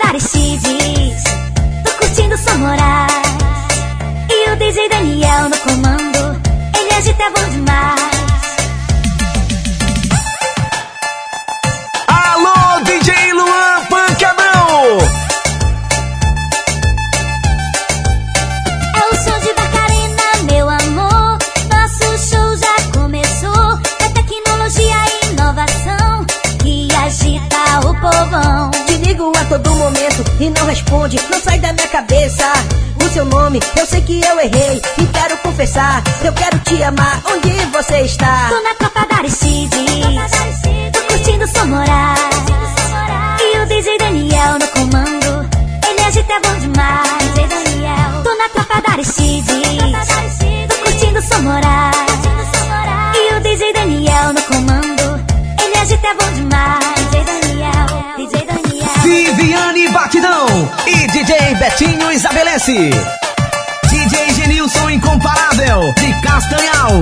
da Aristides, tô curtindo Som Moraes. E o DJ Daniel no comando, ele agita é bom demais. Alô, DJ Luan Pancadão! É o som de Barcarena, meu amor. Nosso show já começou. É tecnologia e inovação que agita o povão. Te ligo a todo momento e não responde, não sai da minha cabeça o seu nome. Eu sei que eu errei e quero confessar, eu quero te amar, onde você está? Tô na tropa da Aristides, tô curtindo Som Moraes. E o DJ Daniel no comando, ele agita é bom demais. DJ Daniel. Tô na tropa da Aristides, tô curtindo Som Moraes. E o DJ Daniel no comando, ele agita é bom demais. DJ Daniel, DJ Daniel. Viviane Batidão e DJ Betinho estabelece. DJ Genilson Incomparável de Castanhal.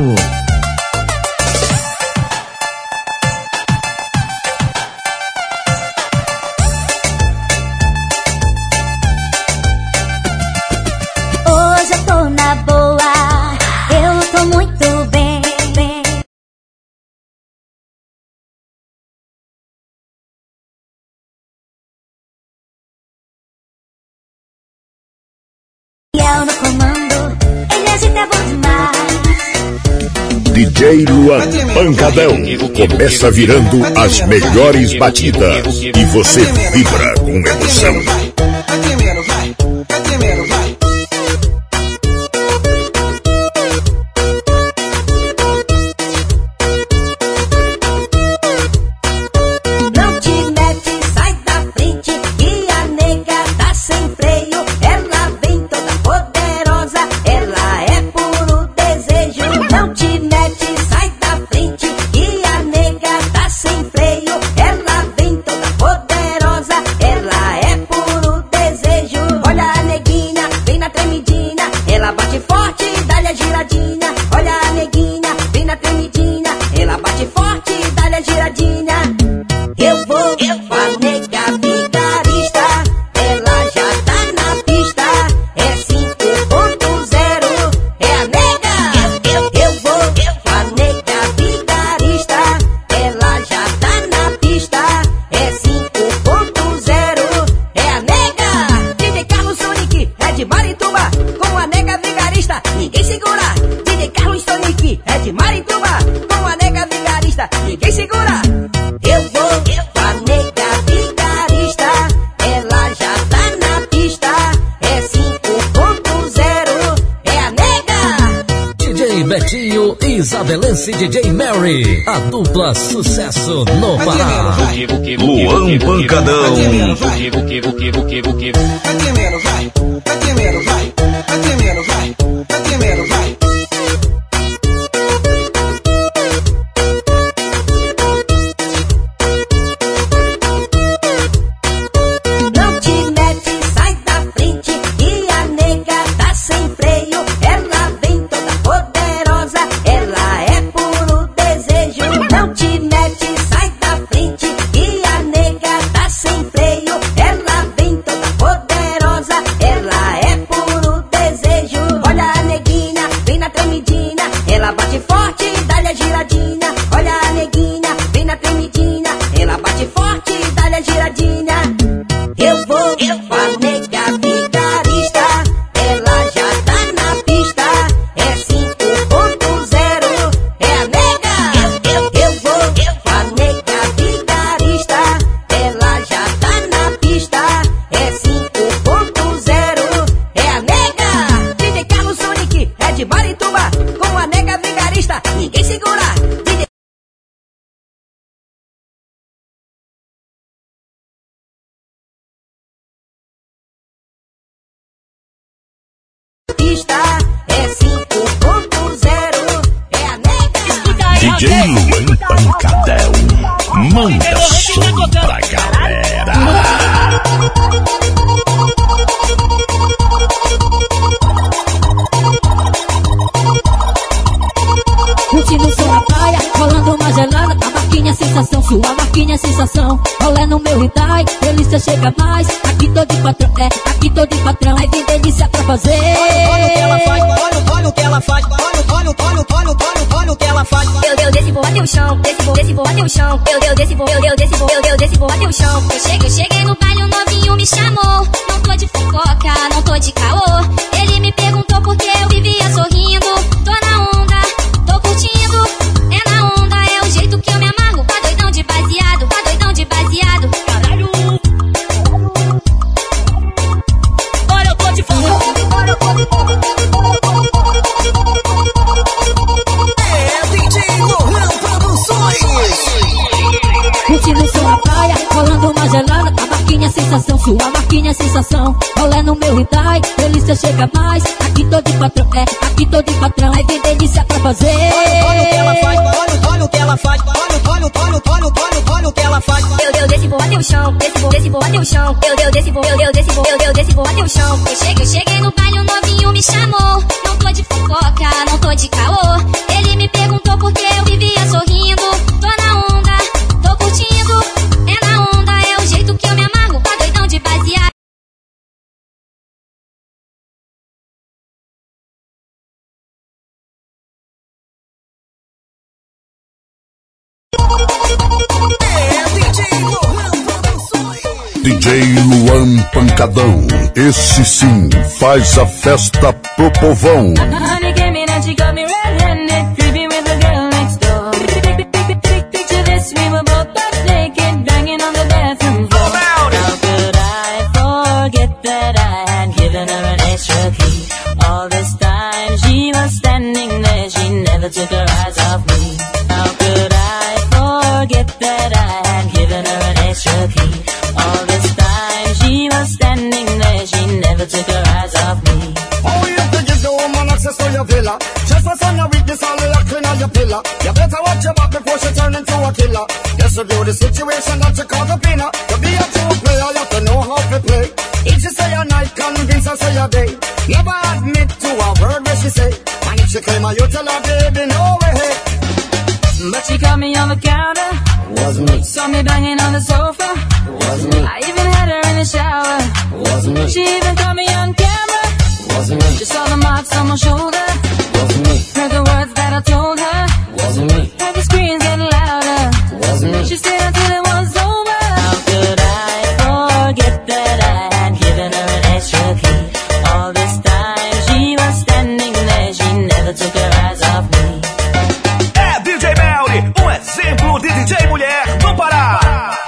Hoje eu tô na boa, eu tô muito bem. Daniel no comando, ele agita é bom demais. DJ Luan Pancadão começa virando as melhores batidas e você vibra com emoção. Vai primeiro, vai primeiro, vai. Não te mete, sai da frente, que a nega tá sem freio. Ela vem toda poderosa, ela é puro desejo. Não te mete, sai da frente, que a nega tá sem freio. Ela vem toda poderosa, ela é puro desejo. Olha a neguinha, vem na tremidinha, ela bate forte, dá-lhe a giradinha. Olha a neguinha, vem na tremidinha, ela bate forte, dá-lhe a giradinha. Eu vou com a nega vigarista, ela já tá na pista, é 5.0, é a nega. Eu vou com a nega vigarista, ela já tá na pista, é 5.0, é a nega. DJ Carlos Sonic é de Marituba, com a nega vigarista, ninguém segura. DJ Carlos Sonic é de Marituba, com a nega vigarista, ninguém segura. Eu vou com a nega vigarista, ela já tá na pista, é 5.0, é a nega. DJ Betinho e Isabelense DJ Mary, a dupla sucesso no Pará. Luan Pancadão. Vai primeiro, vai primeiro, vai primeiro, vai. Não te mete, sai da frente, que a nega tá sem freio. Ela vem toda poderosa, ela é puro desejo. Não te mete, sai da frente, que a nega tá sem freio. Ela vem toda poderosa, ela é puro desejo. Olha a neguinha, vem na tremidinha, ela bate forte, dá-lhe a giradinha. Olha a neguinha, vem na tremidinha, ela bate forte, dá-lhe a giradinha. Eu vou com a nega vigarista, ela já tá na pista, é 5.0, é a nega. Eu vou com a nega vigarista, ela já tá na pista, é 5.0, é a nega. DJ Carlos Sonic é de Marituba, com a nega vigarista, ninguém segura. DJ pista, é 5.0, é a nega. DJ Luan Pancadão manda som pra galera. Curtindo o som na praia, rolando uma gelada. A marquinha é sensação, sua marquinha é sensação. Rolê no meu Hyundai, delícia chega mais. aqui tô de patrão, aqui tô de patrão. Aí vem delícia pra fazer. Olha o que ela faz, olha o que ela faz, olha o que ela faz. Eu desci, vou até o chão, desci, vou até o chão. Eu desci, vou até o chão. Eu cheguei no baile, o novinho me chamou. Não tô de fofoca, não tô de caô. Ele me perguntou por que eu vivia sorrindo. Tô na onda, tô curtindo. É na onda, é o jeito que eu me amarro. Tá doidão de baseado, tá doidão de baseado. Caralho. Olha, eu tô de fofoca. Curtindo som na praia, rolando uma gelada. A marquinha é sensação, sua marquinha é sensação. Rolê no meu Hyundai, delícia chega mais. Aqui tô de patrão, aqui tô de patrão. Aí vem delícia pra fazer. Olha o que ela faz, olha o que ela faz, olha o que ela faz. Eu desci, vou até o chão, desci, vou até o chão. Eu desci, vou até o chão. Eu cheguei no baile, o novinho me chamou. Não tô de fofoca, não tô de caô. Ele me perguntou por que eu vivia sorrindo. Tô na onda, tô curtindo. É na onda, é o jeito que eu me amarro. Tá doidão de baseado. DJ Luan Pancadão, esse sim faz a festa pro povão. Honey came in and she got me red-handed, creeping with the girl next door. Picture this, we were both butt naked, banging on the bathroom floor. How could I forget that I had given her an extra key? All this time she was standing there, she never took her eyes off me. How could I forget that I had given her an extra key? All this time she was standing there, she never took her eyes off me. Oh, you have to give the woman access to your villa. Just a son of weakness, all the clean on your pillar. You better watch your back before she turn into a killer. Yes, review the situation that you call the pinner. To be a true player, you have to know how to play. If she say a night, convince her say a day. Never admit to a word that she say. And if she claim her, you tell her, baby, no way. But she caught me on the counter, Wasn't me, saw me banging on the sofa. wasn't me, I even had her in the shower. wasn't me, She even caught me on camera. wasn't me, She saw the marks on my shoulder. wasn't me, Heard the words that I told her. wasn't me, Heard the screams getting louder. wasn't me. She stayed until it was over. How could I forget that I had given her an extra key? All this time she was standing there, she never took her eyes off me. É DJ Melly, exemplo de DJ mulher no Pará.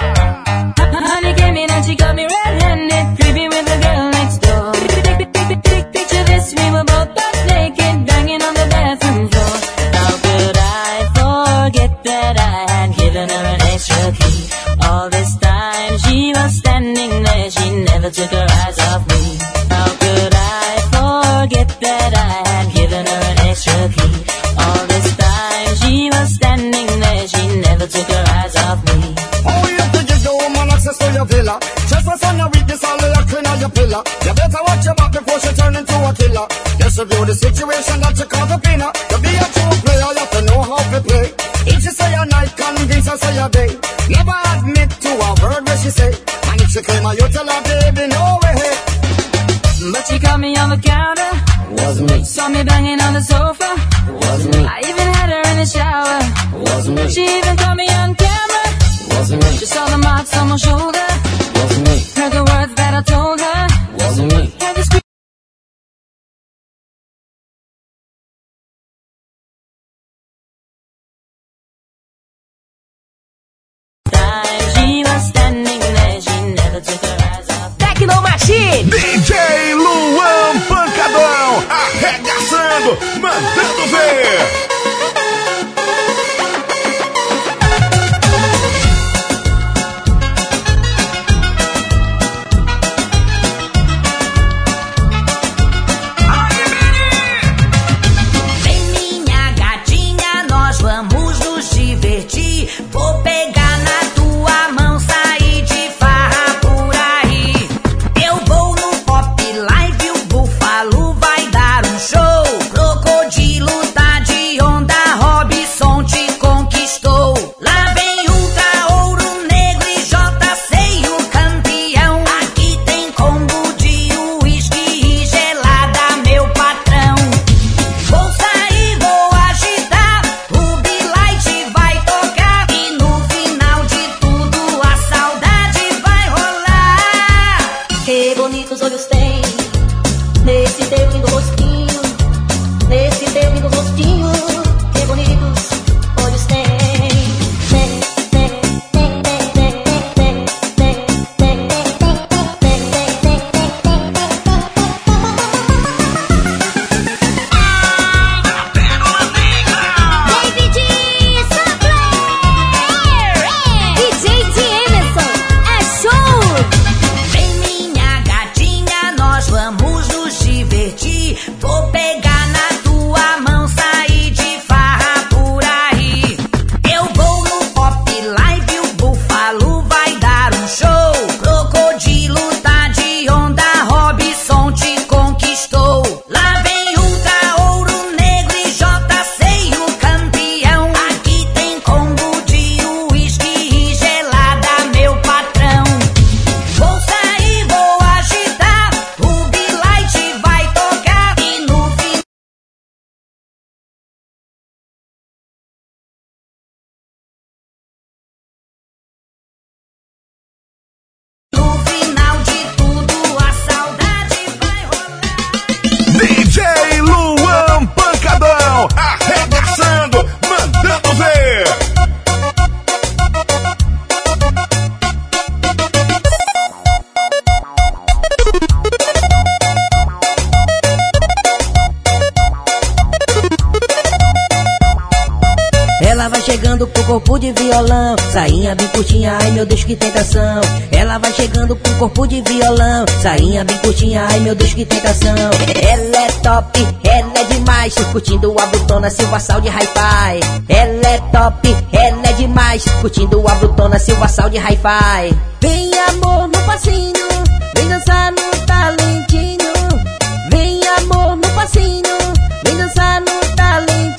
Honey came in and she got me red-handed, creeping with the girl next door. Picture this, we were both butt naked, banging on the bathroom floor. How could I forget that I had given her an extra key? All this time she was standing there, she never took her eyes off me. How could I forget that I had given her an extra key? All this time she was standing there, she never took her eyes off me. Oh, you have to give the woman access to your villa. Just a son of weakness, all the clean on your pillar. You better watch your back before she turn into a killer. Just review the situation that you call the pinner. To be a true player, you have to know how to play. If she say a night, convince her say a day. Never admit to a word where she say. And if she claim her, you tell her, baby, no way. But she caught me on the counter, Wasn't me, saw me banging on the sofa. wasn't me, I even had her in the shower. wasn't me, She even caught me on camera. wasn't me, She saw the marks on my shoulder. wasn't me, Heard the words that I told her. wasn't me. Heard the scream. Time she was standing there, she never took her eyes off. Tecno Machine. DJ Luan Pancadão, arregaçando, mandando ver. Vem minha gatinha, nós vamos nos divertir. Vou pegar na tua mão, sair de farra por aí. Eu vou no Pop Live, o Búfalo vai dar um show. Crocodilo Que bonitos olhos tem nesse teu lindo rostinho, nesse teu lindo rostinho. Que bonitos olhos tem. Vou pegar na tua mão, sair de farra por aí. Eu vou no Pop Live, o Búfalo vai dar um show. Crocodilo tá de onda, Robson te conquistou. Lá vem Ultra, Ouro Negro e JC, o campeão. Aqui tem combo de uísque e gelada, meu patrão. Vou sair, vou agitar, o Bilight vai tocar. No final de tudo a saudade vai rolar. DJ Luan Pancadão, arregaçando, mandando ver. Ela vai chegando com corpo de violão, sainha bem curtinha, ai meu Deus que tentação. Ela vai chegando com corpo de violão, sainha bem curtinha, ai meu Deus que tentação. Ela é top, ela é demais, curtindo a Brutona, Silva Sound Hi-Fi. Ela é top, ela é demais, curtindo a Brutona, Silva Sound Hi-Fi. Vem amor no passinho, vem dançar no talentinho. Vem amor no passinho, vem dançar no talentinho.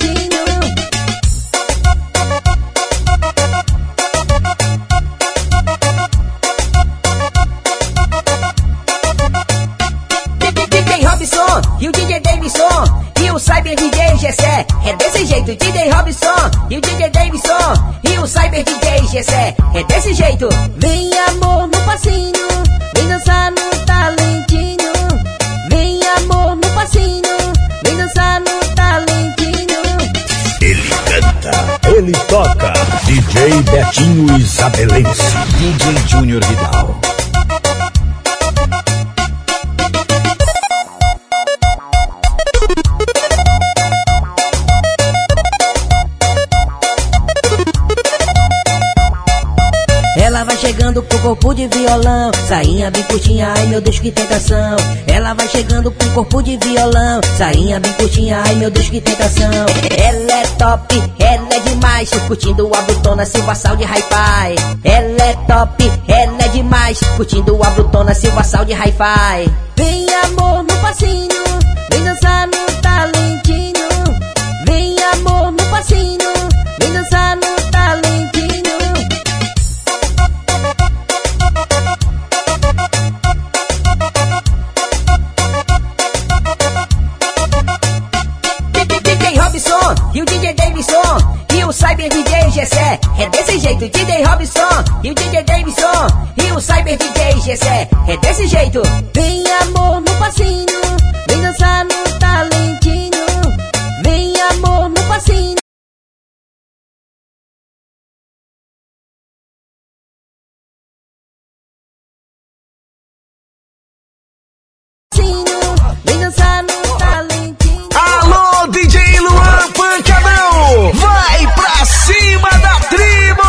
Robson e o DJ Davidson e o Cyber DJ Gessé. É desse jeito, DJ Robson e o DJ Davidson e o Cyber DJ Gessé. É desse jeito. Vem amor no passinho, vem dançar no talentinho. Vem amor no passinho, vem dançar no talentinho. Ele canta, ele toca. DJ Betinho Isabelense, DJ Júnior Vidal. Ela vai chegando com corpo de violão, sainha bem curtinha, ai meu Deus que tentação. Ela vai chegando com corpo de violão, sainha bem curtinha, ai meu Deus que tentação. Ela é top, ela é demais, curtindo a Brutona, Silva Sound Hi-Fi. Ela é top, ela é demais, curtindo a Brutona, Silva Sound Hi-Fi. Vem amor no passinho, vem dançar no talentinho. Vem amor no passinho, vem dançar no talentinho. E o DJ Davidson e o Cyber DJ Gessé. É desse jeito, DJ Robson e o DJ Davidson e o Cyber DJ Gessé. É desse jeito. Vem amor no passinho, vem dançar no talentinho. Vem amor no passinho. Vem dançar no talentinho. Alô, DJ Luan Pancadão, vai pra cima da tribo!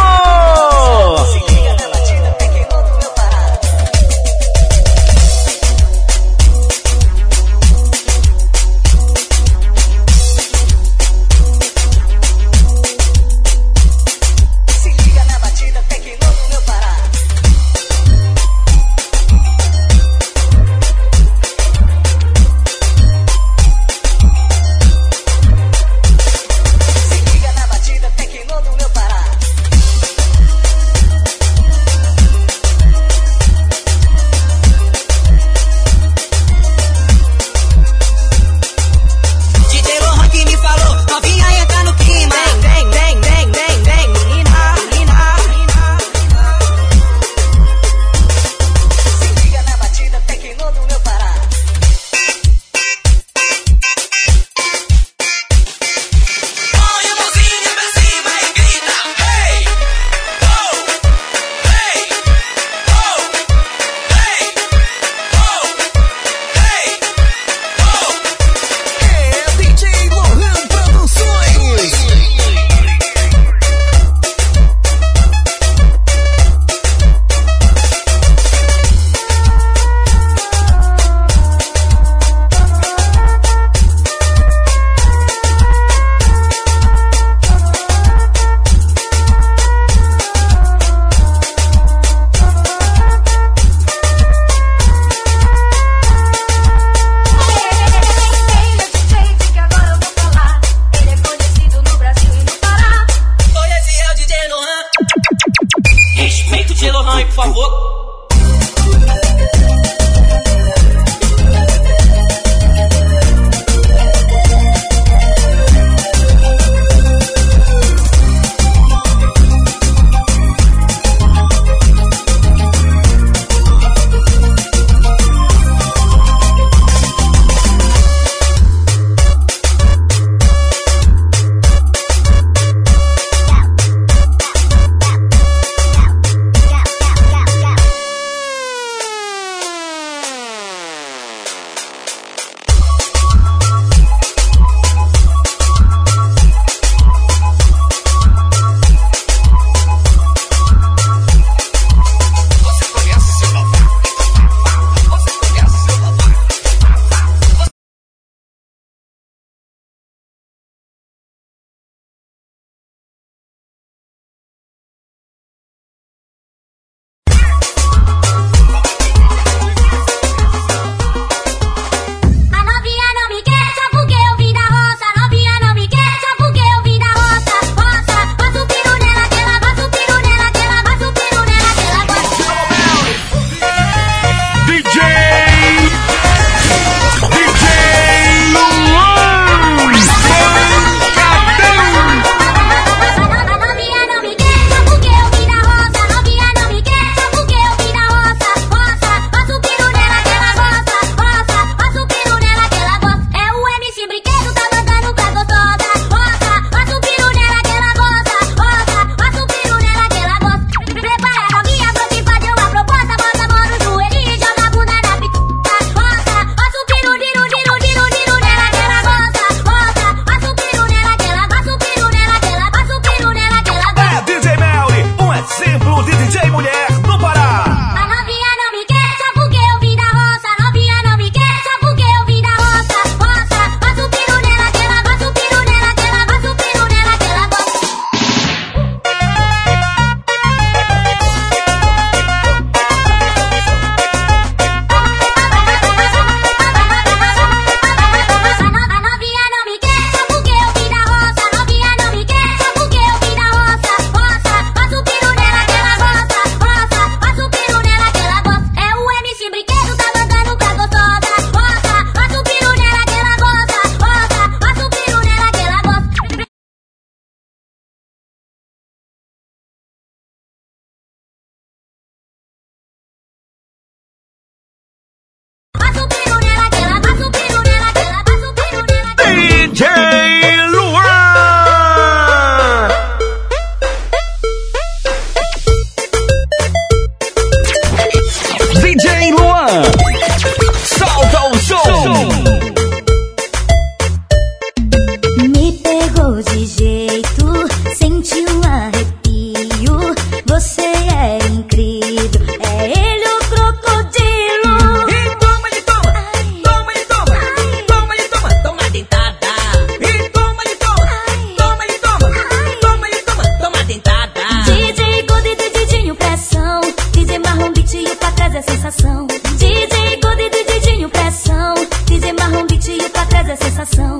a sensação.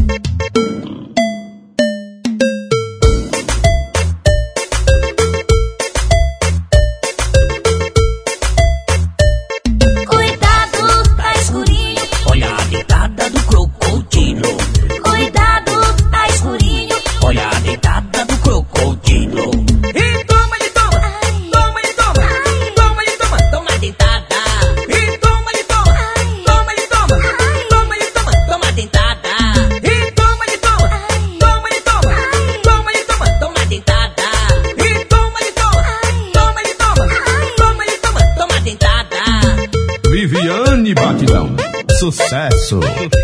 Cuidado, tá escurinho. Olha a deitada do crocodilo. Cuidado, tá escurinho. Olha a deitada do crocodilo. E toma, ele toma. Toma, ele toma. Toma, ele toma. Toma deitada. E toma, ele toma. Toma, ele toma. Toma, ele toma. Toma deitada. E toma, ele toma. Toma, ele toma. Toma, ele toma. Toma deitada. E toma, ele toma. Toma, ele toma. Toma, ele toma. Toma deitada. Viviane Batidão. Sucesso.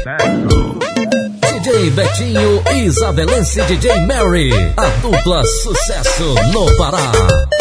DJ Betinho e Isabelense DJ Mary. A dupla sucesso no Pará.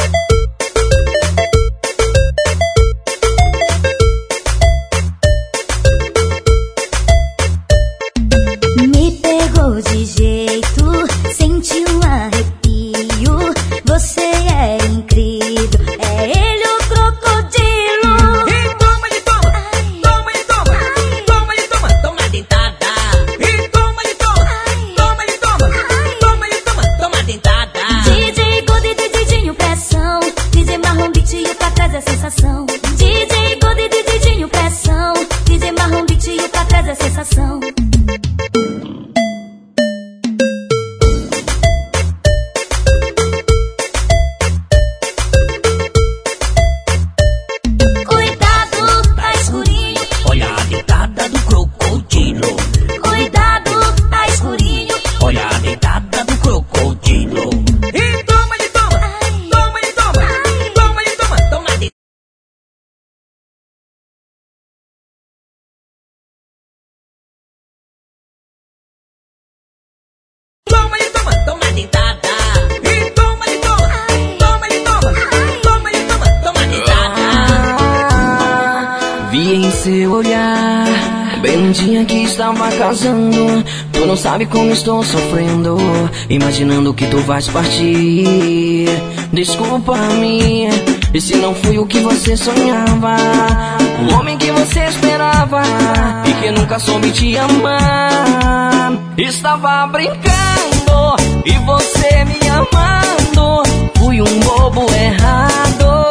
Me pegou de jeito, senti um arrepio. Você é incrível, é ele o crocodilo. E toma, ele toma. Toma, ele toma. Toma, ele toma. Toma deitada. E toma, ele toma. Toma, ele toma. Toma, ele toma. Toma deitada. DJ Gold e Didinho pressão, DJ Marlon Beat e pra trás a sensação. DJ Gold e Didinho pressão, DJ Marlon Beat e pra trás a sensação. Cuidado, tá escurinho. Olha a deitada do crocodilo. Cuidado, tá escurinho. Olha a deitada do crocodilo. E toma, ele toma. Toma, ele toma. Toma, ele toma. Toma deitada. Toma, ele toma. Toma deitada. E toma, ele toma. Toma, ele toma. Toma, ele toma. Toma deitada. Vi em seu olhar, bem no dia que estava casando. Tu não sabe como estou sofrendo, imaginando que tu vais partir. Desculpa-me, e se não fui o que você sonhava, o homem que você esperava e que nunca soube te amar. Estava brincando e você me amando, fui um bobo errado.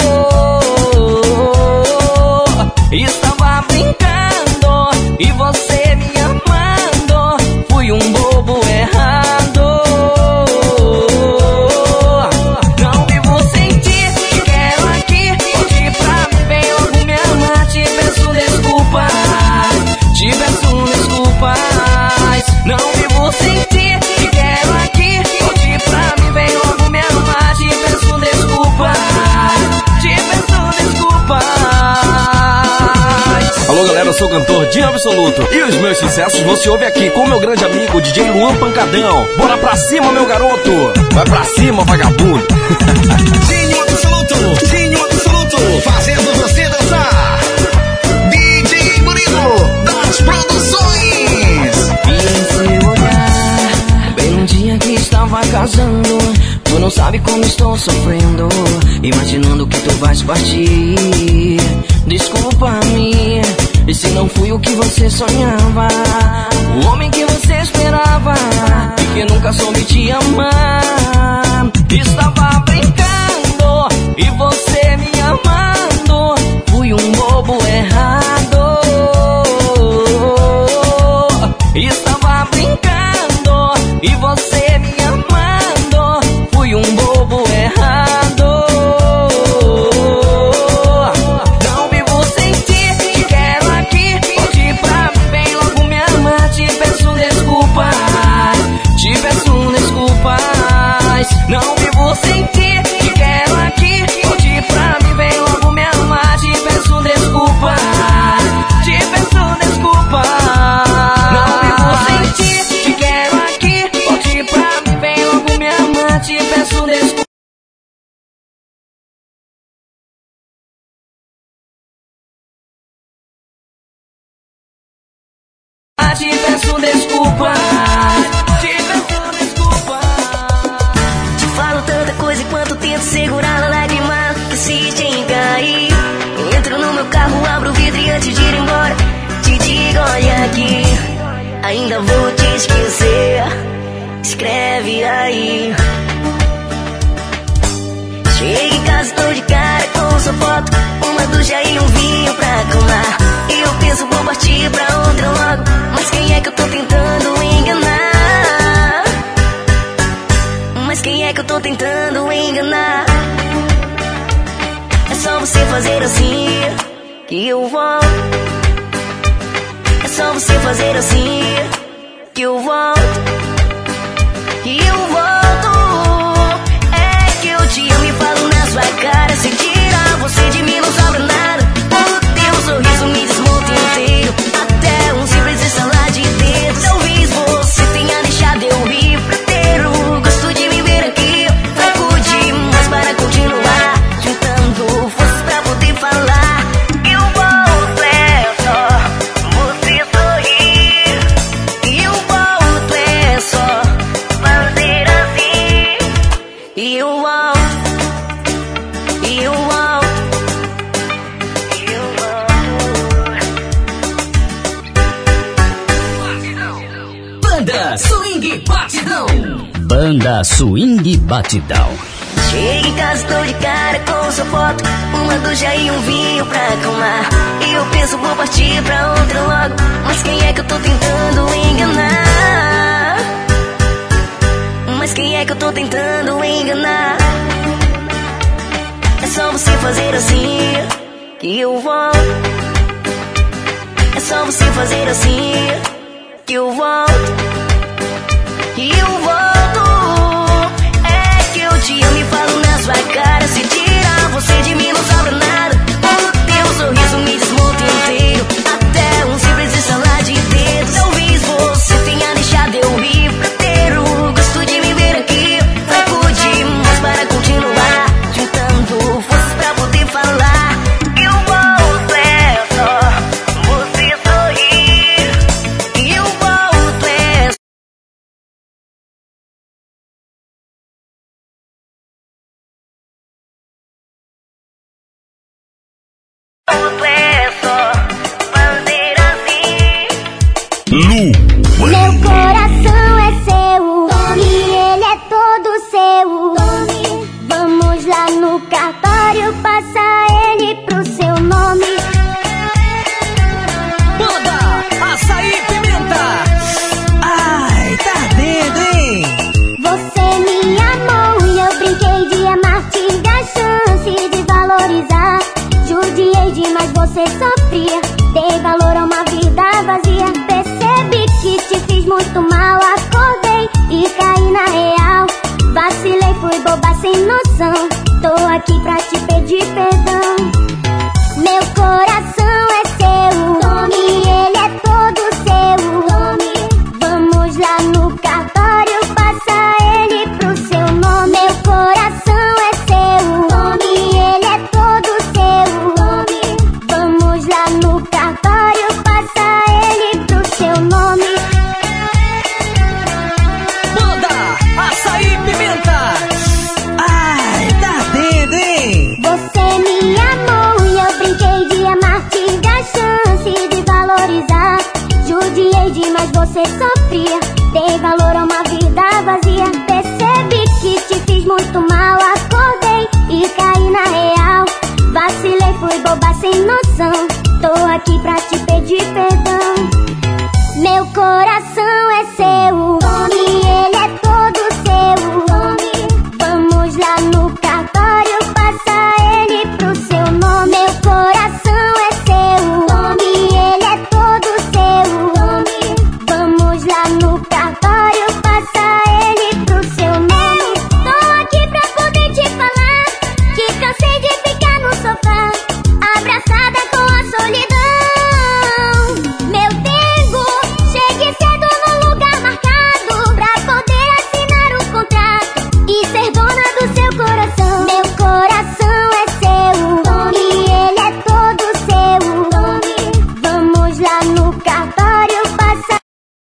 Estava brincando e você me amando, fui um bobo errado. Não vivo sem ti, te quero aqui, hoje pra mim vem logo me amar. Te peço desculpas, te peço desculpas. Não vivo sem ti, te quero aqui, hoje pra mim vem logo me amar. Te peço desculpas, te peço desculpas. Alô galera, eu sou o cantor Dinho Absoluto e os meus sucessos você ouve aqui com meu grande amigo DJ Luan Pancadão. Bora pra cima, meu garoto! Vai pra cima, vagabundo! Dinho Absoluto, Dinho Absoluto, fazendo você dançar. DJ Murilo das Produções. Vi em seu olhar, bem no dia que estava casando. Tu não sabe como estou sofrendo, imaginando que tu vais partir. Desculpa-me, e se não fui o que você sonhava, o homem que você esperava e que nunca soube te amar. Estava brincando e você me amando, fui um bobo errado. Estava brincando e você me amando, fui um bobo errado. Não vivo sem ti, te quero aqui, hoje pra mim vem logo me amar. Te peço desculpas, te peço desculpas. Não vivo sem ti, te quero aqui, hoje pra mim vem logo me amar. Te peço desculpas, te peço desculpas. Não vivo sem ti, te quero aqui, hoje pra mim vem logo me amar. Te peço desculpas. Te peço desculpas, te peço desculpas. Te falo tanta coisa enquanto tento segurar a lágrima que insiste em cair. Entro no meu carro, abro o vidro e antes de ir embora te digo, olha aqui, ainda vou te esquecer. Escreve aí. Chega em casa, tô de cara com sua foto, uma ducha e um vinho pra acalmar. E eu penso, vou partir pra outra logo, mas quem é que eu tô tentando enganar? Mas quem é que eu tô tentando enganar? É só você fazer assim que eu volto. É só você fazer assim que eu volto. Que eu volto. É que eu te amo e falo na sua cara. Se tirar você de mim não sobra nada. O teu sorriso me desmonta inteiro. Até um simples estalar de dedos. Talvez você tenha deixado eu ir pra ter o gosto de me ver aqui. Fraco demais para continuar, juntando forças pra poder falar. Eu volto, é só você sorrir. Eu volto, é só fazer assim. Eu volto. Eu volto. Eu volto. Banda Swing Batidão. Banda Swing Batidão. Chega em casa, tô de cara com sua foto, uma ducha e um vinho pra acalmar. E eu penso, vou partir pra outra logo, mas quem é que eu tô tentando enganar? Mas quem é que eu tô tentando enganar? É só você fazer assim que eu volto. É só você fazer assim que eu volto. Que eu volto. É que eu te amo e falo na sua cara. Se tirar você de mim não sobra nada. O teu sorriso me desmonta inteiro. Até um simples estalar de dedos. Talvez você tenha deixado eu ir pra ter o gosto de me ver aqui. Fraco demais para continuar, juntando forças pra poder falar. Eu volto, é só você sorrir. Eu volto, é só. Volto, é só fazer assim. Meu coração é seu, Tome, ele é todo seu. Tome, vamos lá no cartório, passa ele pro seu nome. Banda Açaí Pimenta. Ai, tá dentro, hein? Você me amou e eu brinquei de amar, tive a chance de valorizar. Judiei demais, você sofria, dei valor a uma vida vazia. Percebi que te fiz muito mal, acordei e caí na real. Vacilei, fui boba sem noção, tô aqui pra te pedir perdão. Meu coração é seu, Tome, ele é todo seu. Tome, vamos lá no cartório, passa ele pro seu nome. Meu coração é seu, Tome, ele é todo seu. Tome, vamos lá no cartório, passa ele pro seu nome. Banda Açaí Pimenta. Ai, tá dentro, hein? Você me amou e eu brinquei de amar, tive a chance de valorizar. Judiei demais, você sofria, dei valor a uma vida vazia. Percebi que te fiz muito mal, acordei e caí na real. Vacilei, fui boba sem noção, tô aqui pra te pedir perdão. Meu coração é seu, Tome, ele é todo seu. Tome, vamos lá no cartório, passa ele pro seu nome. Meu coração é seu, Tome, ele é todo seu. Tome, vamos lá no cartório, passa ele pro seu nome. Tô aqui pra poder te falar que cansei de ficar no sofá, abraçada com a solidão. Meu tempo, chegue cedo no lugar marcado pra poder assinar o contrato e ser dona do seu coração. Meu coração é seu, Tome, ele é todo seu. Tome, vamos lá no cartório, passa.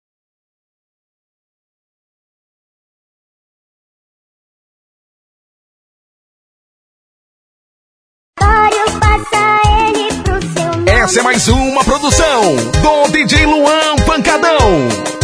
Cartório, passa ele pro seu nome. Essa é mais uma produção do DJ Luan Pancadão.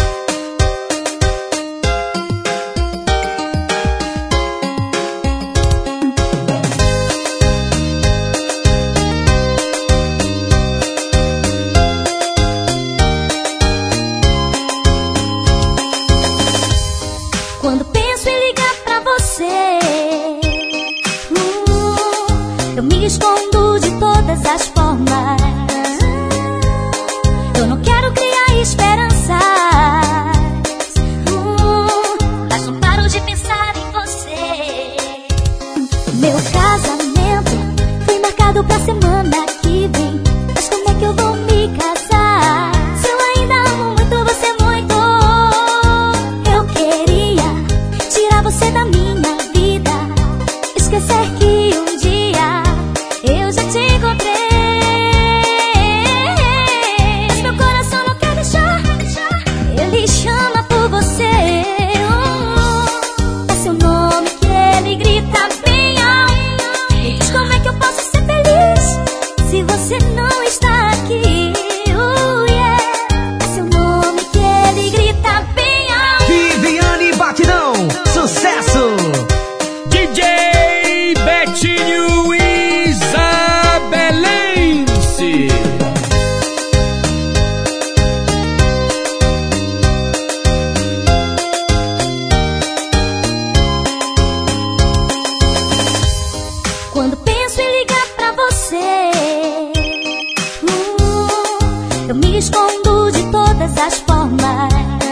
eu me escondo de todas as formas.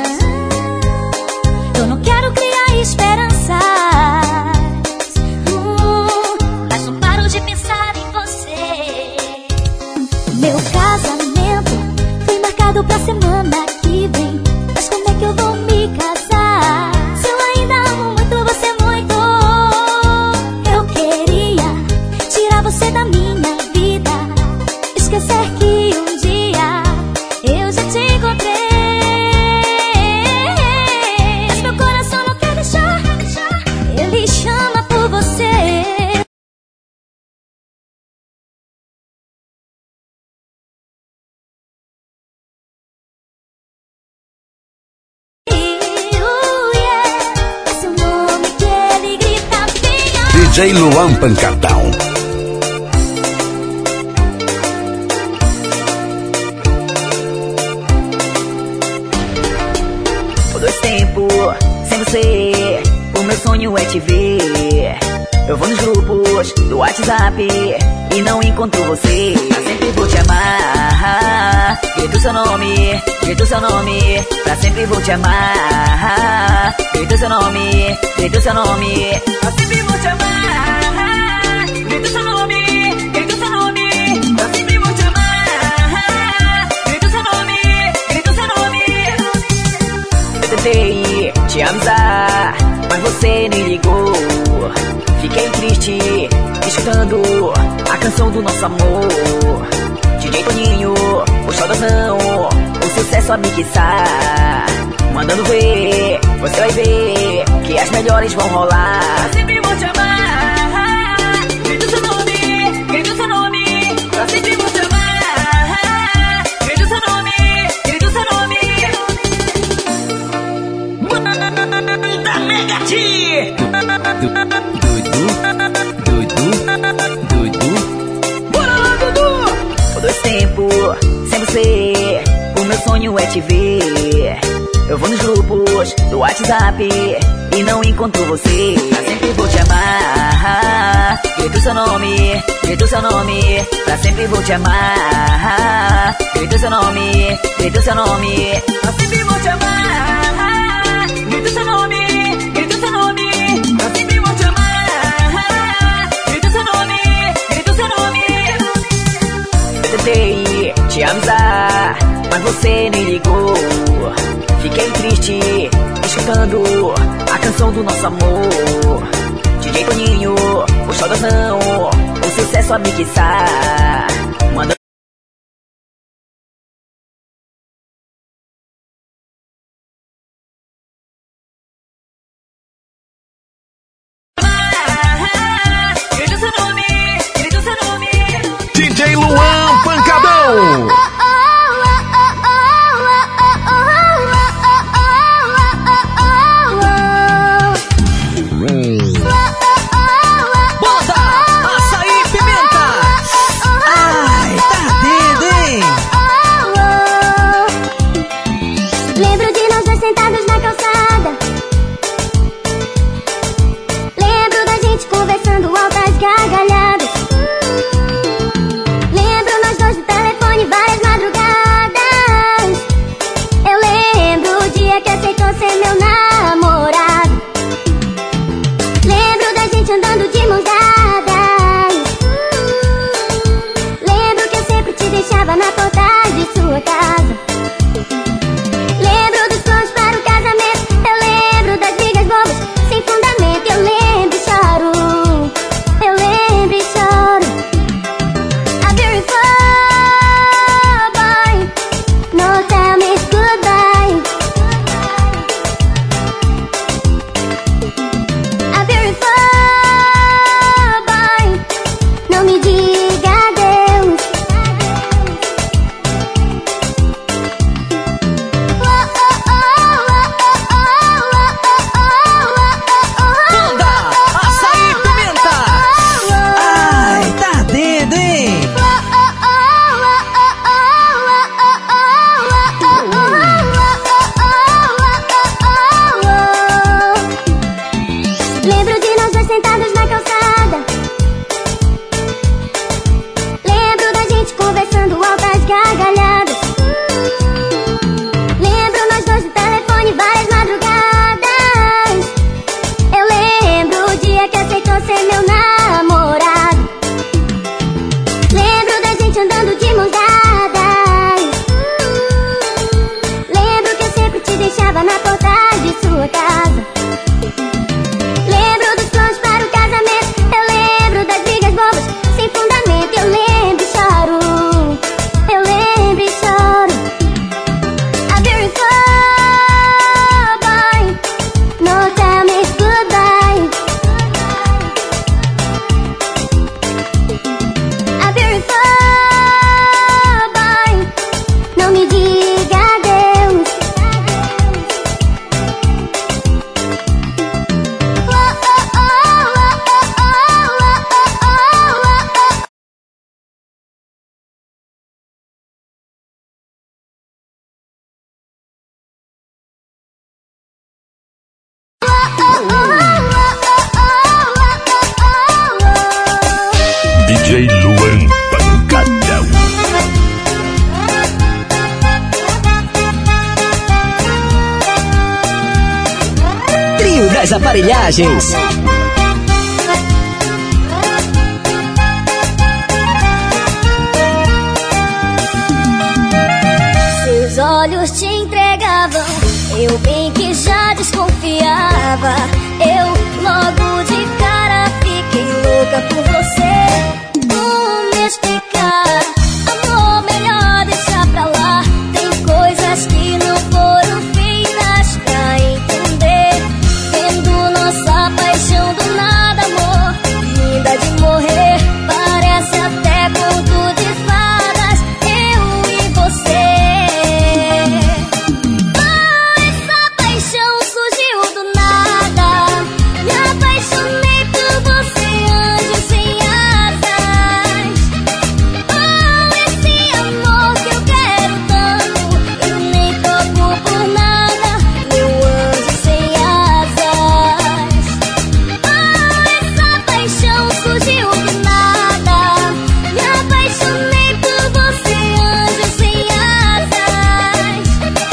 Eu não quero criar esperanças, mas não paro de pensar em você. Meu casamento foi marcado pra semana que vem, mas como é que eu vou me casar? Se eu ainda amo muito você muito, eu queria tirar você da minha vida, esquecer que um dia eu já te encontrei. Mas meu coração não quer deixar, ele chama por você. Esse é o nome que ele grita bem alto. DJ Luan Pancadão. Por 2 tempos sem você, o meu sonho é te ver. Eu vou nos grupos do WhatsApp e não encontro você. Pra sempre vou te amar, grito seu nome, grito seu nome. Pra sempre vou te amar, grito seu nome, grito seu nome. Pra sempre vou te amar, grito seu nome, grito seu nome. Pra sempre vou te amar, grito seu nome, grito seu nome. Eu tentei te avisar, mas você nem ligou. Fiquei triste, escutando a canção do nosso amor. DJ Toninho, o xodozão, o sucesso a me quiçar. Mandando ver, você vai ver que as melhores vão rolar. Pra sempre vou te amar, grito seu nome, grito seu nome. Pra sempre vou te amar, grito seu nome, grito seu nome. Da Megati! Bora lá, Dudu! Por 2 tempos sem você, o meu sonho é te ver. Eu vou nos grupos do WhatsApp e não encontro você. Pra sempre vou te amar, grito seu nome, grito seu nome. Pra sempre vou te amar, grito seu nome, grito seu nome. Pra sempre vou te amar, grito seu nome, grito seu nome. Pra sempre vou te amar, grito seu nome, grito seu nome. Eu tentei te avisar, mas você nem ligou. Fiquei triste, escutando a canção do nosso amor. DJ Toninho, o xodozão, o sucesso a me quiçar. Manda DJ Luan Pancadão. Bota açaí e pimenta. Ai, tá das aparelhagens. Seus olhos te entregavam, eu bem que já desconfiava. Eu logo de cara fiquei louca por você. Como me explicar? Amor, melhor deixar pra lá. Tem coisas que não foram feitas pra entender. Vendo nossa paixão do nada, amor, linda de morrer. Parece até conto de fadas, eu e você. Essa paixão surgiu do nada. Me apaixonei por você, anjo sem asas. Esse amor que eu quero tanto, eu nem troco por nada, meu anjo sem asas. Essa paixão surgiu do nada. Me apaixonei por você, anjo sem asas.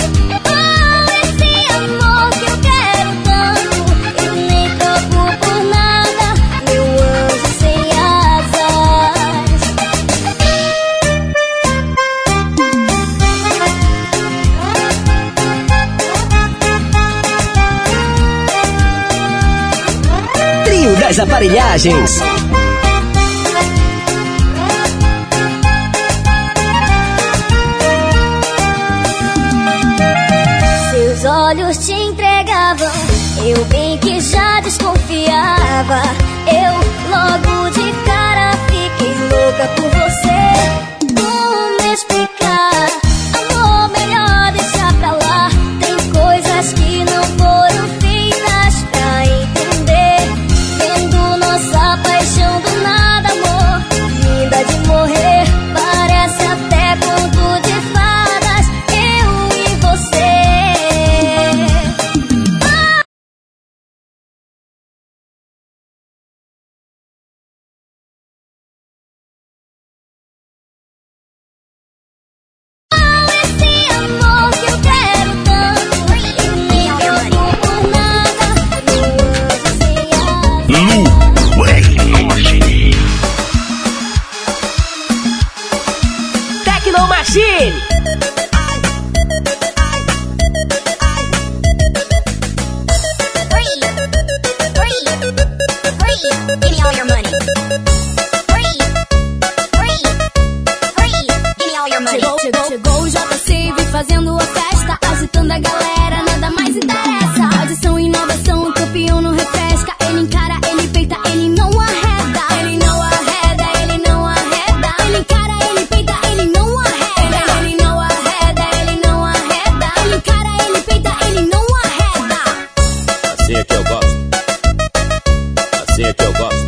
Esse amor que eu quero tanto, eu nem troco por nada, meu anjo sem asas. Trio das aparelhagens. Seus olhos te entregavam, eu bem que já desconfiava. Eu logo de cara fiquei louca por você. Como me explicar? Amor, melhor deixar pra lá. Tem coisas que não foram feitas pra entender. Vendo nossa paixão do nada, amor, linda de morrer. Parece até conto de fadas, eu e você. Esse amor que eu quero tanto, eu nem troco por nada, meu anjo sem Tecno Machine. Give me all your money. Give me all your money. Chegou o JC, vem fazendo a festa, agitando a galera, nada mais interessa. Tradição e inovação, campeão não refresca. Ele encara, ele peita, ele não arreda. Ele não arreda, ele não arreda. Ele encara, ele peita, ele não arreda. Ele não arreda, ele não arreda. Ele encara, ele peita, ele não arreda. Assim é que eu gosto. Assim é que eu gosto.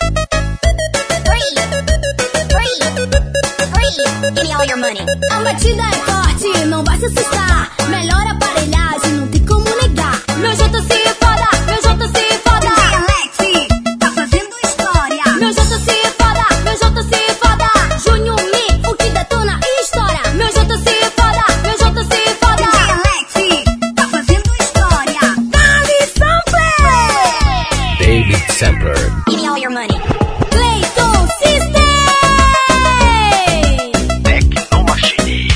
Give me all your money. A batida é forte, não vai se assustar. Melhor aparelhagem, não tem como negar. Meu JC é foda, meu JC é foda. Alex, tá fazendo história. Meu JC é foda, meu JC é foda. Júnior Mi, o que detona e estoura. Meu JC é foda, meu JC é foda. Alex, tá fazendo história. Dali Sampler. David Sampler. Give me all your money. Clayton System. Tecno Machine.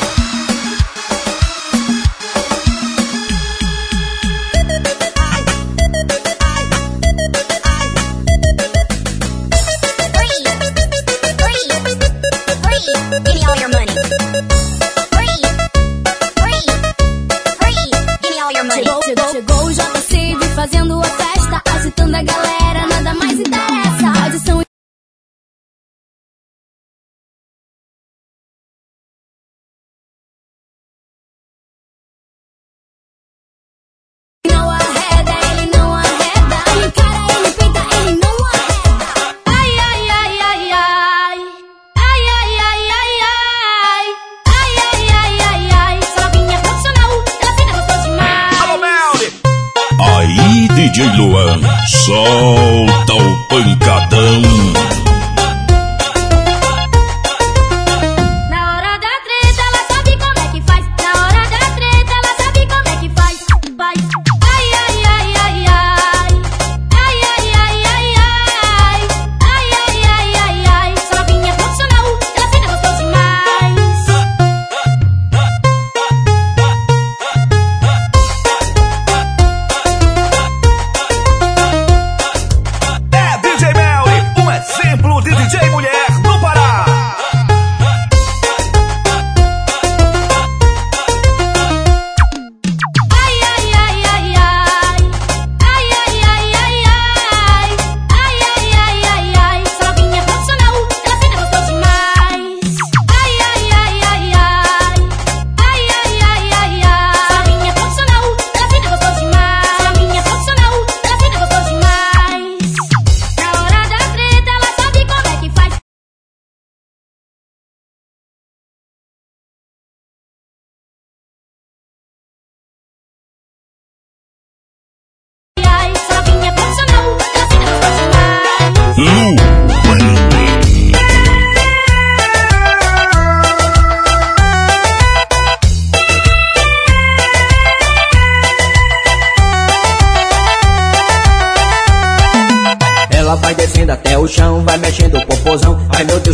Give me all your money. Give me all your money. Chegou o JC, vem fazendo a festa, agitando a galera, nada mais interessa. Adição não arreda, ele não arreda. Ele encara, ele peita, ele não arreda. Ai, ai, ai, ai, ai. Ai, ai, ai, ai, ai. Ai, ai, ai, ai, ai. Só vinha profissional, ela fica gostosa demais. Alô, Melly! Aí, DJ Luan, solta o pancadão. Na hora da treta, ela sabe como é que faz. Na hora da treta, ela sabe como é que faz. Vai. Ai, ai, ai, ai, ai.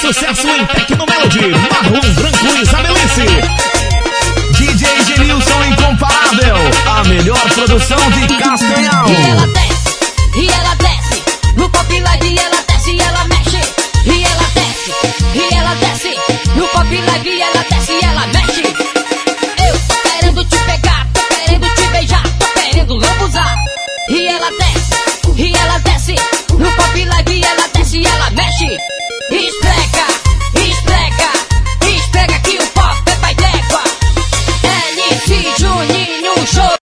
sucesso em Tecnomelody, Marlon Branco e Isabelice. DJ Genilson Incomparável, a melhor produção de Castanhal. E ela desce, no pop live ela desce e ela mexe. E ela desce, no pop live ela desce e ela mexe. Eu tô querendo te pegar, tô querendo te beijar, tô querendo lambuzar. E ela desce, no pop live ela desce e ela mexe. Esprega que o pop é pai d'égua. LC Juninho Show.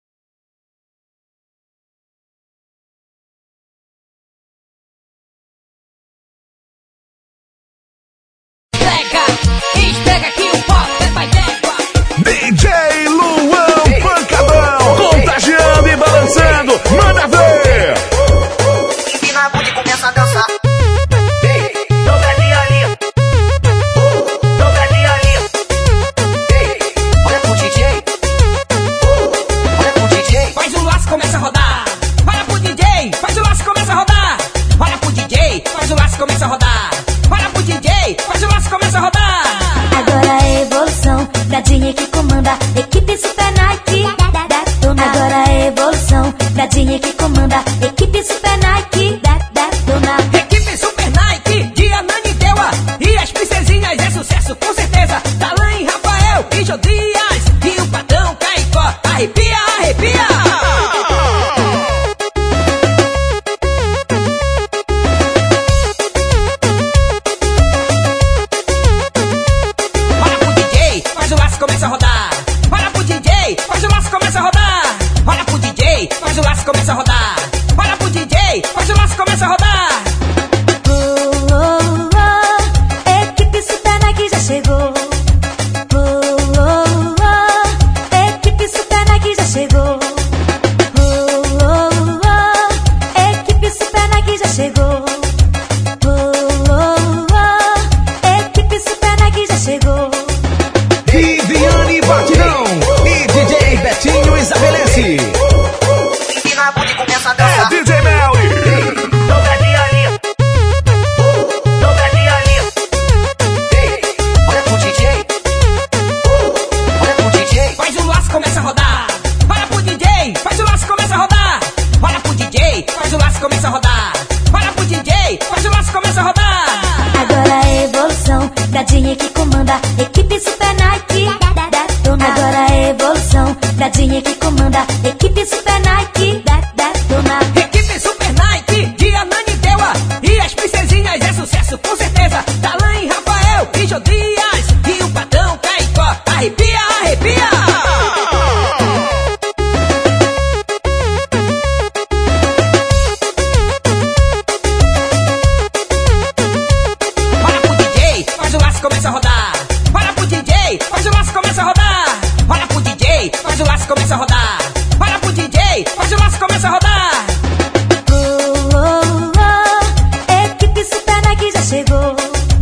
Esprega que o pop é pai d'égua. DJ Luan Pancadão, contagiando e balançando, manda ver. Empina a bunda e começa a dançar. Olha pro DJ. Faz o laço, começa a rodar. Olha pro DJ, faz o laço, começa a rodar. Olha pro DJ, faz o laço, começa a rodar. Olha pro DJ, faz o laço, começa a rodar. Agora a evolução da Dinha que comanda, equipe Super Nike da Dona. Agora a evolução da Dinha que comanda, equipe Super Nike da Dona. Equipe Super Nike de Ananindeua e as princesinhas é sucesso com certeza. Talan, Rafael e Jodias e o patrão Caicó. Arrepia, arrepia. Olha pro DJ, faz o laço, começa a rodar. Olha pro DJ, faz o laço, começa a rodar. Olha pro DJ, faz o laço, começa a rodar. Olha pro DJ, faz o laço, começa a rodar. Equipe Super Nike já chegou. Equipe Super Nike já chegou. Equipe Super Nike já chegou. Equipe Super Nike já chegou. Viviane Batidão e DJ Betinho Isabelece. Empina a bunda e começa a É dançar. DJ Melly. Olha pro DJ. Faz o laço, começa a rodar. Olha pro DJ, faz o laço, começa a rodar. Olha pro DJ, faz o laço, começa a rodar. Olha pro DJ, faz o laço, começa a rodar. Agora a evolução da Dinha que comanda, equipe Super Nike da Dona. Agora a evolução da Dinha que comanda, equipe Super Nike da Dona. Equipe Super Nike de Ananindeua e as princesinhas é sucesso com certeza. Talan, Rafael e Jodias e o patrão Caicó. Arrepia, arrepia. Olha pro DJ, faz o laço, começa a rodar. Olha pro DJ, faz o laço, começa a rodar. Olha pro DJ, faz o laço, começa a rodar. Olha pro DJ, faz o laço, começa a rodar. Equipe Super Nike já chegou.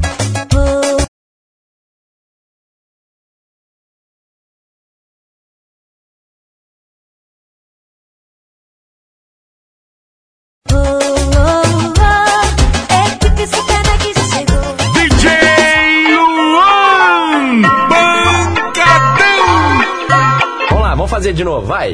Equipe Super Nike já chegou. DJ Luan Pancadão. Vamos lá, vamos fazer de novo, vai.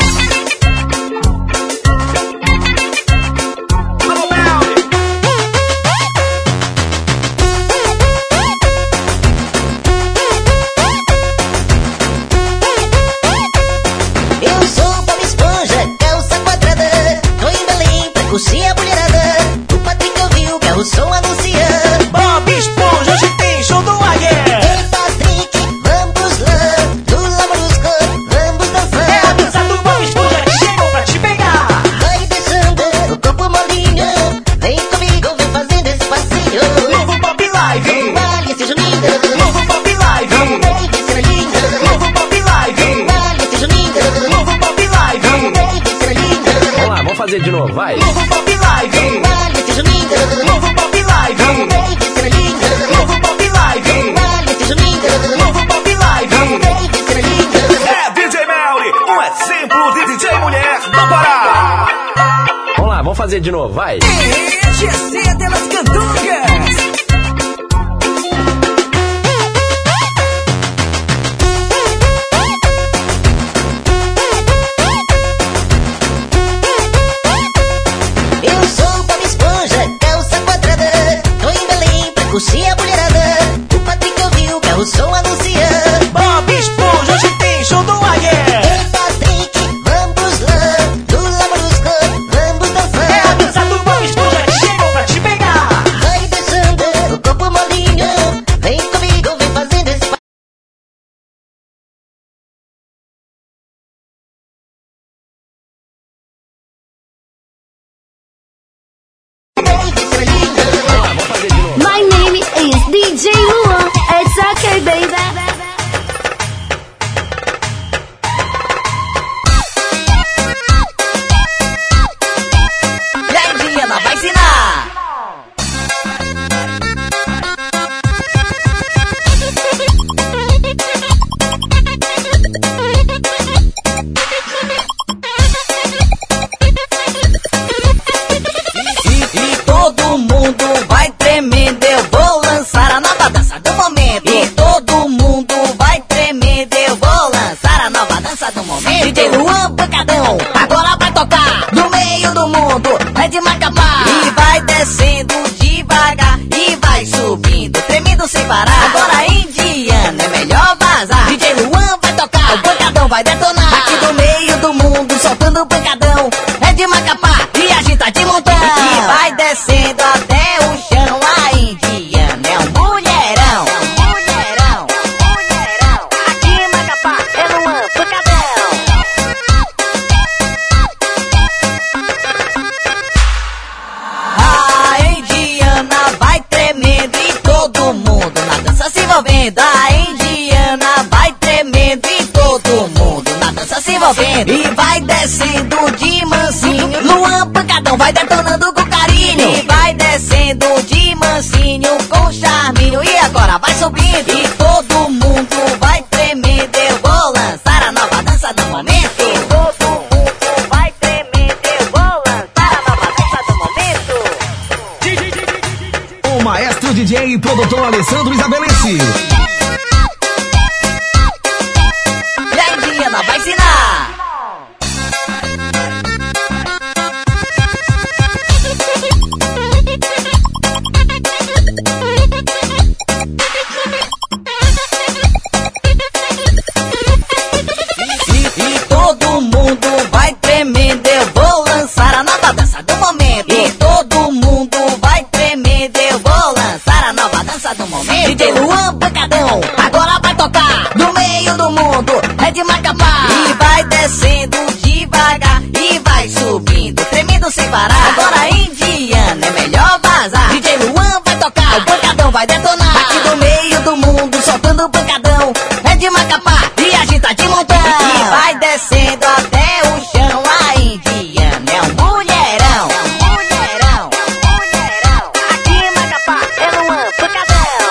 Eu sou Bob Esponja, calça quadrada. Tô em Belém pra curtir a mulherada. O Patrick ouviu que é o som anunciando. Bob Esponja, hoje tem show do Águia. Ei, Patrick, vamos lá. Do Lamorusco, vamos dançar. É a dança do Bob Esponja que chegou pra te pegar. Vai deixando o corpo molinho. Vem comigo, vem fazendo esse passeio. Novo Pop Live. Vale esse Juninho. Novo Pop Live. Vem descer a linha. Novo Pop Live. Vale esse Juninho. Novo Pop Live. Vem descer a linha. Vamos lá, vamos fazer de novo, vai. Novo Pop Live. Vale esse Juninho. Novo Pop Live. Vem descer a linha. Novo Pop Live. Vale esse Juninho. Novo Pop Live. Vem descer a linha. É DJ Melly, um exemplo de DJ mulher do Pará. Vamos lá, vamos fazer de novo, vai. GC de las Cantungas. DJ Luan, it's okay, baby. E aí, Diana, vai ensinar. E todo mundo vai tremendo, eu vou lançar a nova dança do momento. E todo mundo vai tremendo, eu vou lançar a nova dança do momento. DJ Luan Pancadão, agora vai tocar no meio do mundo, é de Macapá. E vai descendo devagar e vai subindo, tremendo sem parar. Agora Indiana, é melhor vazar. DJ Luan vai tocar, o pancadão vai detonar. Aqui do meio do mundo, soltando o pancadão, é de Macapá e agita de montão. E vai descendo até o chão, a Indiana é um mulherão. Mulherão, mulherão. Aqui em Macapá é Luan Pancadão. A Indiana vai tremendo e todo mundo na dança se envolvendo. A Indiana vai tremendo e todo mundo na dança se envolvendo. E vai descendo de mansinho, Luan Pancadão vai detonando com carinho. E vai descendo de mansinho com charminho. E agora vai subindo e todo mundo vai tremendo. Eu vou lançar a nova dança do momento. E todo mundo vai tremendo. Eu vou lançar a nova dança do momento. O maestro DJ e produtor Alessandro Isabelice. E a Indiana vai ensinar. E todo mundo vai tremendo, eu vou lançar a nova dança do momento. E todo mundo vai tremendo, eu vou lançar a nova dança do momento. DJ Luan Pancadão, agora vai tocar no meio do mundo, é de Macapá. E vai descendo devagar e vai subindo, tremendo sem parar. Agora Indiana, é melhor vazar. DJ Luan vai tocar, o pancadão vai detonar. Aqui do meio do mundo, soltando o pancadão, é de Macapá e agita de montão. E vai descendo até o chão, a Indiana é um mulherão. Mulherão, mulherão. Aqui em Macapá é Luan Pancadão.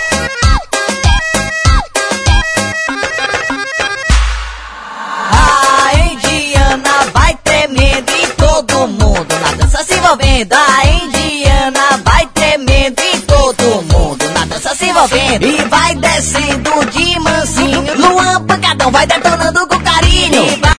A Indiana vai tremendo e todo mundo na dança se envolvendo. A Indiana vai tremendo e todo mundo na dança se envolvendo. E vai descendo de mansinho, Luan Pancadão vai detonando com carinho. E vai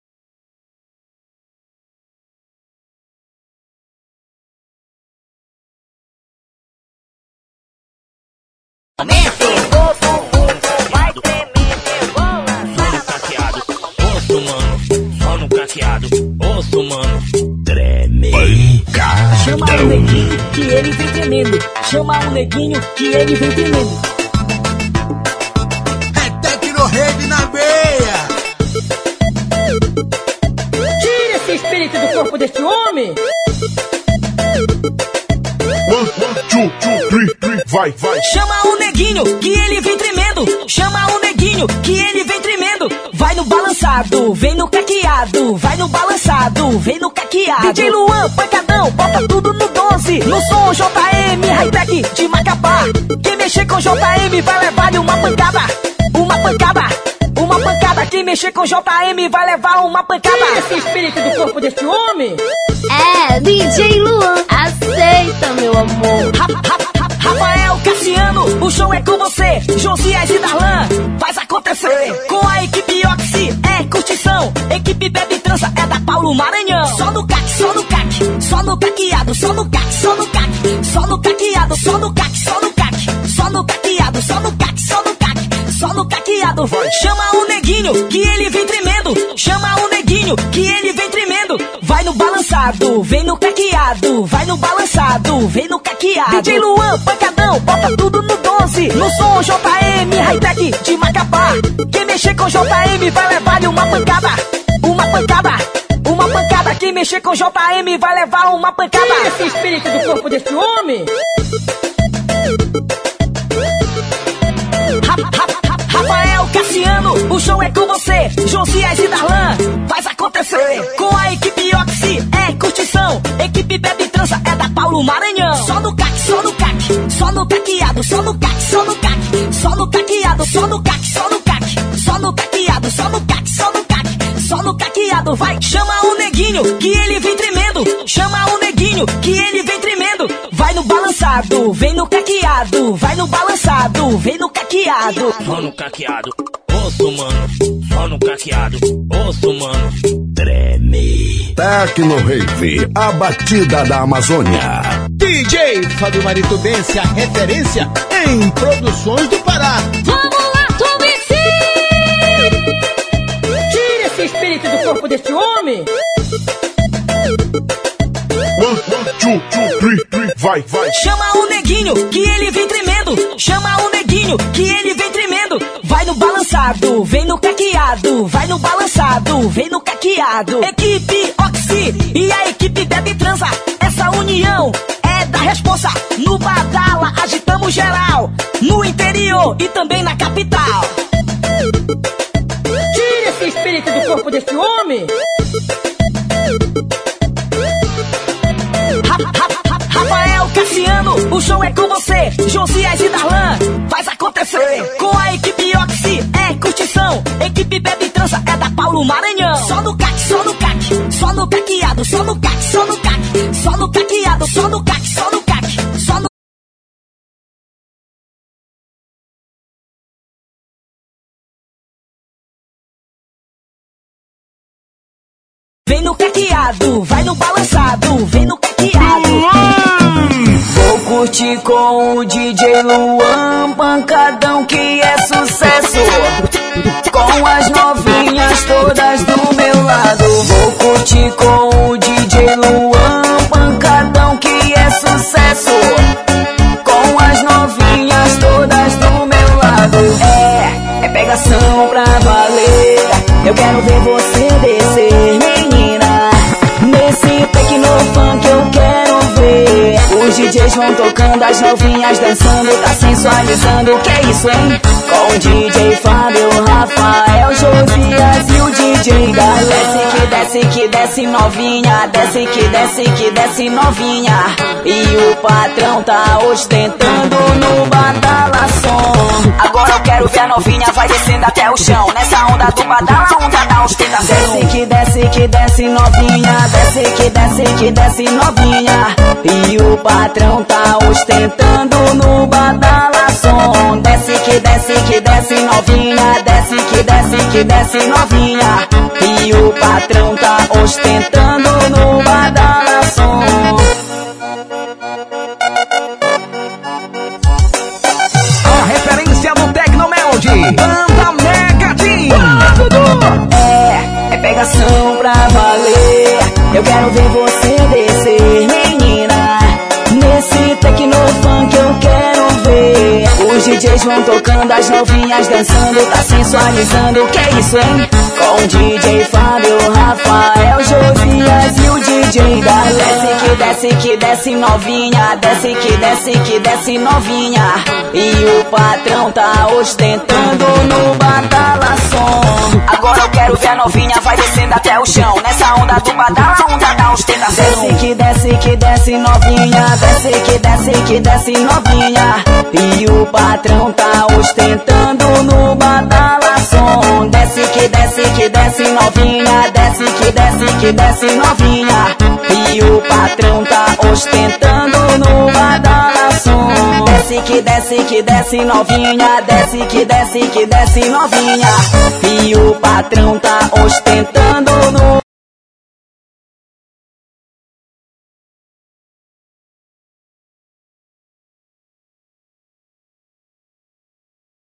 todo mundo vai tremendo, eu vou lançar. Osso, mano, só no caqueado. Osso, mano, treme. Chama o neguinho que ele vem tremendo. Chama o neguinho que ele vem tremendo. É Tecno-Rede na veia. Tira esse espírito do corpo deste homem. 1, 2, 3, vai. Chama o neguinho que ele vem tremendo. Chama o neguinho que ele vem tremendo. Vai no balançado, vem no caqueado. Vai no balançado, vem no caqueado. DJ Luan Pancadão, bota tudo no 12. No som JM, high-tech de Macapá. Quem mexer com JM vai levar-lhe uma pancada. Uma pancada, uma pancada. Quem mexer com JM vai levar uma pancada. Tira esse espírito do corpo deste homem. É, DJ Luan, aceita, meu amor. Rafael Cassiano, o show é com você. Josias e Darlan, faz acontecer. Com a equipe Oxy, é curtição. Equipe Bebe Trança, é da Paulo Maranhão. Só no caque, só no caque. Só no caqueado, só no caque, só no caque. Só no caqueado, só no caque, só no caque. Só no caqueado, só no caque, só no caque. Só no caqueado. Chama o neguinho, que ele vem tremendo. Chama o neguinho, que ele vem tremendo. Vai no balançado, vem no caqueado. Vai no balançado, vem no caqueado. DJ Luan Pancadão, bota tudo no 12. No som JM, high-tech de Macapá. Quem mexer com JM vai levar-lhe uma pancada. Uma pancada, uma pancada. Quem mexer com JM vai levar uma pancada. Tira esse espírito do corpo deste homem. show é com você, Josias e Darlan. Faz acontecer com a equipe Oxi, é curtição. Equipe Bebe Trança é da Paulo Maranhão. Só no caque, só no caque, só no caqueado, só no caque, só no caque, só no caqueado, só no caque, só no caque, só no caqueado, só no caque, só no caque, só no caqueado. Vai, chama o neguinho, que ele vem tremendo. Chama o neguinho, que ele vem tremendo. Vai no balançado, vem no caqueado. Vai no balançado, vem no caqueado. Só no caqueado, osso mano. Só no caqueado, osso mano. Treme. Tecno Rave, a batida da Amazônia. DJ Fábio Maritubense, a referência em produções do Pará. Vamos lá, Tomici! Tira esse espírito do corpo deste homem. 1, 2, 3, vai. Chama o neguinho, que ele vem tremendo. Chama o neguinho, que ele vem tremendo. Vai no balançado, vem no caqueado. Vai no balançado, vem no caqueado. Equipe Oxi e a equipe Bebe Transa. Essa união é da responsa. No Badala agitamos geral. No interior e também na capital. Tira esse espírito do corpo deste homem. Rafael Cassiano, o show é com você, Josias e Darlan. Faz acontecer com a equipe Oxi, é curtição. Equipe Bebe Trança é da Paulo Maranhão. Só no caque, só no caque, só no caqueado, só no caque, só no caque, só no caqueado, só no caque, só no caque, só no. Vem no caqueado, vai no balançado, vem no caqueado. Vou curtir com o DJ Luan, pancadão que é sucesso. Com as novinhas todas do meu lado. Vou curtir com o DJ Luan, pancadão que é sucesso. Com as novinhas todas do meu lado. É pegação pra valer. Eu quero ver você descer, menina. Nesse tecnofunk eu quero ver. Os DJs vão tocando, as novinhas dançando, tá sensualizando. Que é isso, hein? Com o DJ Fábio, Rafael, Josias e o DJ da Desce que desce novinha. Desce que desce novinha. E o patrão tá ostentando no badalação. Agora eu quero ver a novinha, vai descendo até o chão. Nessa onda do badala, onda da ostentação. Desce que desce novinha. Desce que desce novinha. E o patrão tá ostentando no badalação. Desce que desce novinha. Desce que desce novinha. E o patrão tá ostentando no badalação. A referência do Tecno Melody, Banda Mega Team. É pegação pra valer. Eu quero ver você descer, menina. Nesse tecnofunk eu quero ver. Os DJs vão tocando, as novinhas dançando, tá sensualizando. Que é isso, hein? Com o DJ Fábio, Rafael, Josias e o DJ da Desce que desce novinha. Desce que desce novinha. E o patrão tá ostentando no badalação. Agora eu quero ver a novinha, vai descendo até o chão. Nessa onda do badala, onda da ostentação. Desce que desce novinha. Desce que desce novinha. E o patrão tá ostentando no badalação. Desce que desce novinha. Desce que desce novinha. E o patrão tá ostentando no badalação. Desce que desce novinha. Desce que desce novinha.